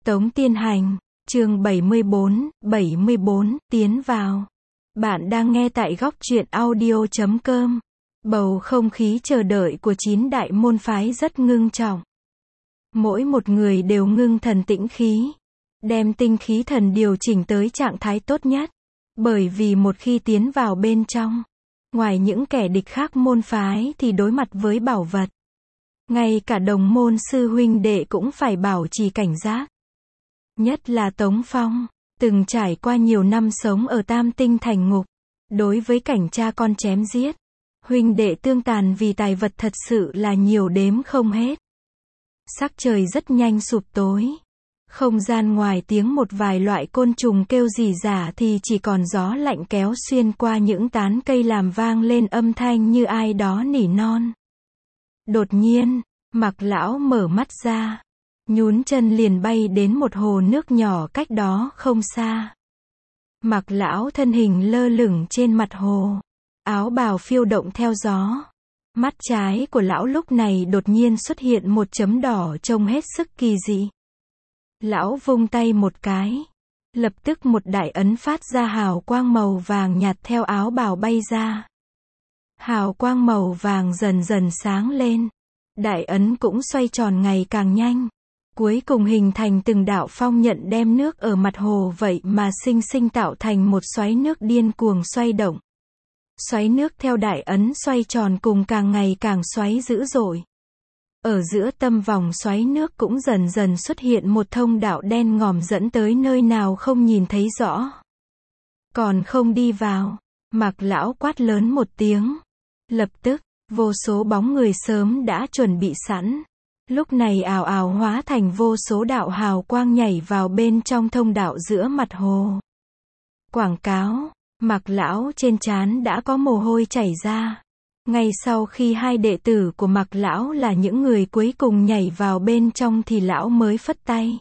Tống Tiên Hành, chương 74, tiến vào. Bạn đang nghe tại góc truyện audio.com. Bầu không khí chờ đợi của 9 đại môn phái rất ngưng trọng. Mỗi một người đều ngưng thần tĩnh khí, đem tinh khí thần điều chỉnh tới trạng thái tốt nhất. Bởi vì một khi tiến vào bên trong, ngoài những kẻ địch khác môn phái thì đối mặt với bảo vật. Ngay cả đồng môn sư huynh đệ cũng phải bảo trì cảnh giác. Nhất là Tống Phong, từng trải qua nhiều năm sống ở Tam Tinh Thành Ngục. Đối với cảnh cha con chém giết, huynh đệ tương tàn vì tài vật thật sự là nhiều đếm không hết. Sắc trời rất nhanh sụp tối. Không gian ngoài tiếng một vài loại côn trùng kêu rỉ rả thì chỉ còn gió lạnh kéo xuyên qua những tán cây làm vang lên âm thanh như ai đó nỉ non. Đột nhiên, Mạc Lão mở mắt ra, nhún chân liền bay đến một hồ nước nhỏ cách đó không xa. Mạc Lão thân hình lơ lửng trên mặt hồ, áo bào phiêu động theo gió. Mắt trái của lão lúc này đột nhiên xuất hiện một chấm đỏ trông hết sức kỳ dị. Lão vung tay một cái, lập tức một đại ấn phát ra hào quang màu vàng nhạt theo áo bào bay ra. Hào quang màu vàng dần dần sáng lên, đại ấn cũng xoay tròn ngày càng nhanh, cuối cùng hình thành từng đạo phong nhận đem nước ở mặt hồ vậy mà sinh sinh tạo thành một xoáy nước điên cuồng xoay động. Xoáy nước theo đại ấn xoay tròn cùng càng ngày càng xoáy dữ dội. Ở giữa tâm vòng xoáy nước cũng dần dần xuất hiện một thông đạo đen ngòm dẫn tới nơi nào không nhìn thấy rõ. Còn không đi vào, Mạc Lão quát lớn một tiếng. Lập tức, vô số bóng người sớm đã chuẩn bị sẵn. Lúc này ào ào hóa thành vô số đạo hào quang nhảy vào bên trong thông đạo giữa mặt hồ. Quảng cáo, Mạc Lão trên trán đã có mồ hôi chảy ra. Ngay sau khi hai đệ tử của Mạc Lão là những người cuối cùng nhảy vào bên trong thì lão mới phất tay,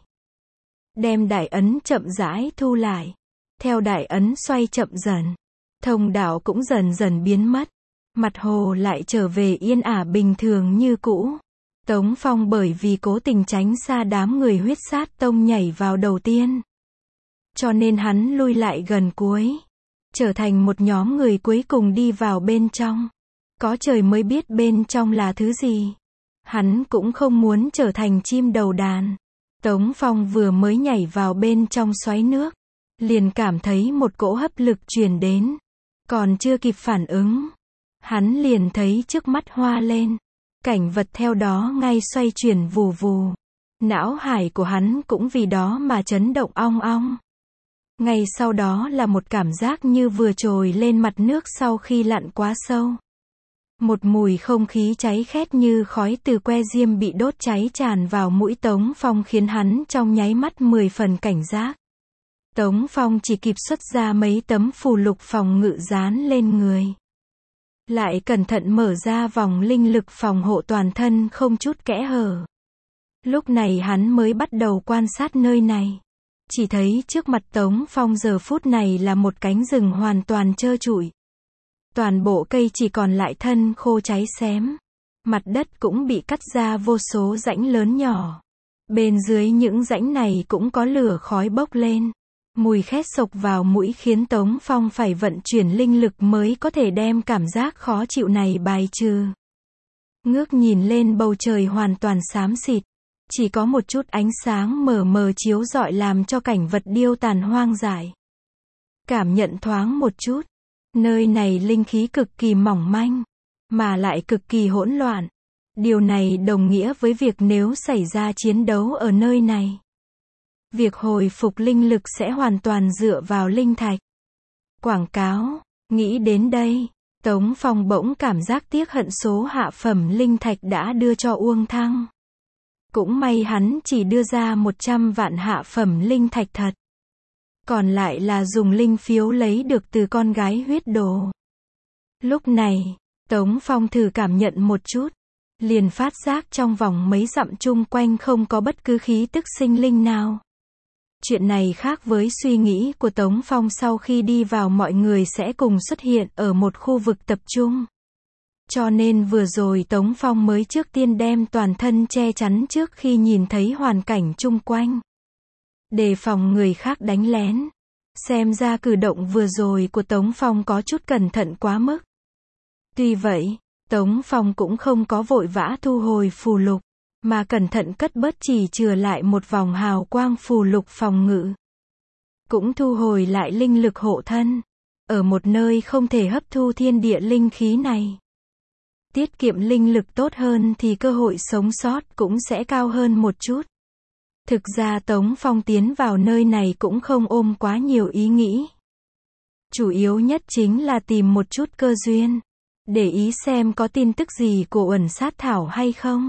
đem đại ấn chậm rãi thu lại. Theo đại ấn xoay chậm dần, thông đạo cũng dần dần biến mất. Mặt hồ lại trở về yên ả bình thường như cũ. Tống Phong bởi vì cố tình tránh xa đám người Huyết Sát Tông nhảy vào đầu tiên, cho nên hắn lui lại gần cuối, trở thành một nhóm người cuối cùng đi vào bên trong. Có trời mới biết bên trong là thứ gì. Hắn cũng không muốn trở thành chim đầu đàn. Tống Phong vừa mới nhảy vào bên trong xoáy nước, liền cảm thấy một cỗ hấp lực truyền đến. Còn chưa kịp phản ứng, hắn liền thấy trước mắt hoa lên. Cảnh vật theo đó ngay xoay chuyển vù vù. Não hải của hắn cũng vì đó mà chấn động ong ong. Ngay sau đó là một cảm giác như vừa trồi lên mặt nước sau khi lặn quá sâu. Một mùi không khí cháy khét như khói từ que diêm bị đốt cháy tràn vào mũi Tống Phong khiến hắn trong nháy mắt 10 phần cảnh giác. Tống Phong chỉ kịp xuất ra mấy tấm phù lục phòng ngự dán lên người. Lại cẩn thận mở ra vòng linh lực phòng hộ toàn thân không chút kẽ hở. Lúc này hắn mới bắt đầu quan sát nơi này. Chỉ thấy trước mặt Tống Phong giờ phút này là một cánh rừng hoàn toàn trơ trụi. Toàn bộ cây chỉ còn lại thân khô cháy xém. Mặt đất cũng bị cắt ra vô số rãnh lớn nhỏ. Bên dưới những rãnh này cũng có lửa khói bốc lên. Mùi khét sộc vào mũi khiến Tống Phong phải vận chuyển linh lực mới có thể đem cảm giác khó chịu này bài trừ. Ngước nhìn lên bầu trời hoàn toàn xám xịt. Chỉ có một chút ánh sáng mờ mờ chiếu rọi làm cho cảnh vật điêu tàn hoang dại. Cảm nhận thoáng một chút. Nơi này linh khí cực kỳ mỏng manh, mà lại cực kỳ hỗn loạn. Điều này đồng nghĩa với việc nếu xảy ra chiến đấu ở nơi này, việc hồi phục linh lực sẽ hoàn toàn dựa vào linh thạch. Quảng cáo, nghĩ đến đây, Tống Phong bỗng cảm giác tiếc hận số hạ phẩm linh thạch đã đưa cho Uông Thăng. Cũng may hắn chỉ đưa ra 100 vạn hạ phẩm linh thạch thật. Còn lại là dùng linh phiếu lấy được từ con gái huyết đồ. Lúc này, Tống Phong thử cảm nhận một chút, liền phát giác trong vòng mấy dặm chung quanh không có bất cứ khí tức sinh linh nào. Chuyện này khác với suy nghĩ của Tống Phong sau khi đi vào mọi người sẽ cùng xuất hiện ở một khu vực tập trung. Cho nên vừa rồi Tống Phong mới trước tiên đem toàn thân che chắn trước khi nhìn thấy hoàn cảnh chung quanh. đề phòng người khác đánh lén. Xem ra cử động vừa rồi của Tống Phong có chút cẩn thận quá mức. Tuy vậy, Tống Phong cũng không có vội vã thu hồi phù lục, mà cẩn thận cất bớt chỉ chừa lại một vòng hào quang phù lục phòng ngự. Cũng thu hồi lại linh lực hộ thân, ở một nơi không thể hấp thu thiên địa linh khí này. Tiết kiệm linh lực tốt hơn thì cơ hội sống sót cũng sẽ cao hơn một chút. Thực ra Tống Phong tiến vào nơi này cũng không ôm quá nhiều ý nghĩ. Chủ yếu nhất chính là tìm một chút cơ duyên, để ý xem có tin tức gì của Uẩn Sát Thảo hay không.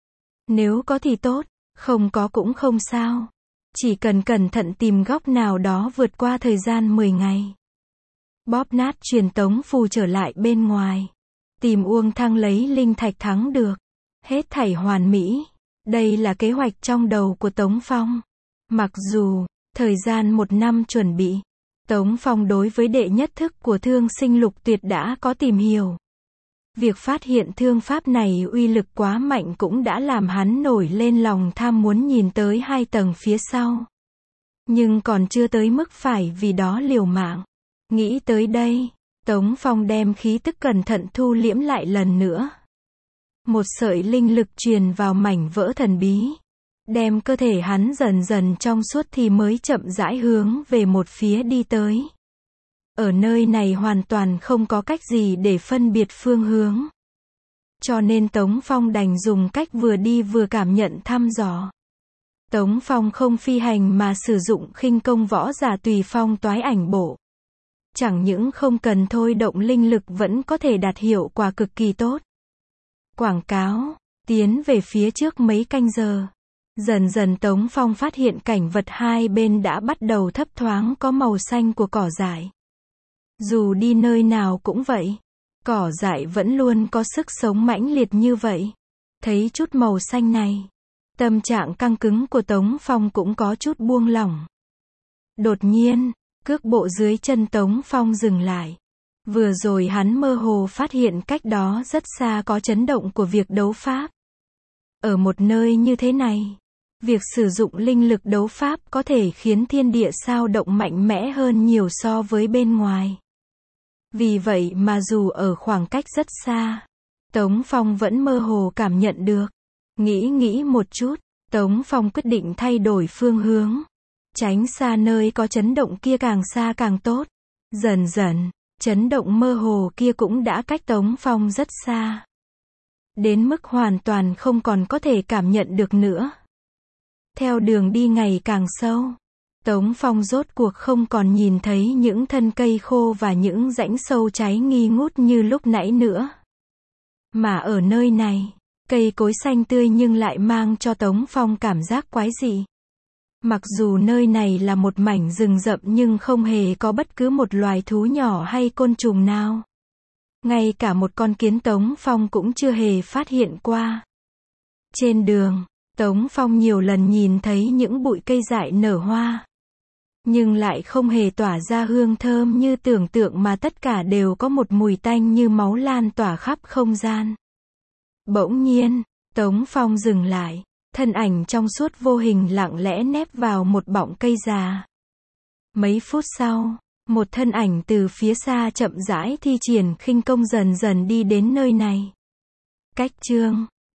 Nếu có thì tốt, không có cũng không sao. Chỉ cần cẩn thận tìm góc nào đó vượt qua thời gian 10 ngày. Bóp nát truyền tống phù trở lại bên ngoài. Tìm Uông Thăng lấy linh thạch thắng được. Hết thảy hoàn mỹ. Đây là kế hoạch trong đầu của Tống Phong. Mặc dù, thời gian 1 năm chuẩn bị, Tống Phong đối với đệ nhất thức của Thương Sinh Lục Tuyệt đã có tìm hiểu. Việc phát hiện thương pháp này uy lực quá mạnh cũng đã làm hắn nổi lên lòng tham muốn nhìn tới 2 tầng phía sau. Nhưng còn chưa tới mức phải vì đó liều mạng. Nghĩ tới đây, Tống Phong đem khí tức cẩn thận thu liễm lại lần nữa. Một sợi linh lực truyền vào mảnh vỡ thần bí. Đem cơ thể hắn dần dần trong suốt thì mới chậm rãi hướng về một phía đi tới. Ở nơi này hoàn toàn không có cách gì để phân biệt phương hướng. Cho nên Tống Phong đành dùng cách vừa đi vừa cảm nhận thăm dò. Tống Phong không phi hành mà sử dụng khinh công võ giả tùy phong toái ảnh bộ. Chẳng những không cần thôi động linh lực vẫn có thể đạt hiệu quả cực kỳ tốt. Quảng cáo, tiến về phía trước mấy canh giờ. Dần dần Tống Phong phát hiện cảnh vật hai bên đã bắt đầu thấp thoáng có màu xanh của cỏ dại. Dù đi nơi nào cũng vậy, cỏ dại vẫn luôn có sức sống mãnh liệt như vậy. Thấy chút màu xanh này, tâm trạng căng cứng của Tống Phong cũng có chút buông lỏng. Đột nhiên, cước bộ dưới chân Tống Phong dừng lại. Vừa rồi hắn mơ hồ phát hiện cách đó rất xa có chấn động của việc đấu pháp. Ở một nơi như thế này, việc sử dụng linh lực đấu pháp có thể khiến thiên địa sao động mạnh mẽ hơn nhiều so với bên ngoài. Vì vậy mà dù ở khoảng cách rất xa, Tống Phong vẫn mơ hồ cảm nhận được. Nghĩ một chút, Tống Phong quyết định thay đổi phương hướng. Tránh xa nơi có chấn động kia càng xa càng tốt. Dần dần, chấn động mơ hồ kia cũng đã cách Tống Phong rất xa. Đến mức hoàn toàn không còn có thể cảm nhận được nữa. Theo đường đi ngày càng sâu, Tống Phong rốt cuộc không còn nhìn thấy những thân cây khô và những rãnh sâu cháy nghi ngút như lúc nãy nữa. Mà ở nơi này, cây cối xanh tươi nhưng lại mang cho Tống Phong cảm giác quái dị. Mặc dù nơi này là một mảnh rừng rậm nhưng không hề có bất cứ một loài thú nhỏ hay côn trùng nào. Ngay cả một con kiến Tống Phong cũng chưa hề phát hiện qua. Trên đường, Tống Phong nhiều lần nhìn thấy những bụi cây dại nở hoa. Nhưng lại không hề tỏa ra hương thơm như tưởng tượng mà tất cả đều có một mùi tanh như máu lan tỏa khắp không gian. Bỗng nhiên, Tống Phong dừng lại, thân ảnh trong suốt vô hình lặng lẽ nép vào một bọng cây già. Mấy phút sau, một thân ảnh từ phía xa chậm rãi thi triển khinh công dần dần đi đến nơi này. Cách chương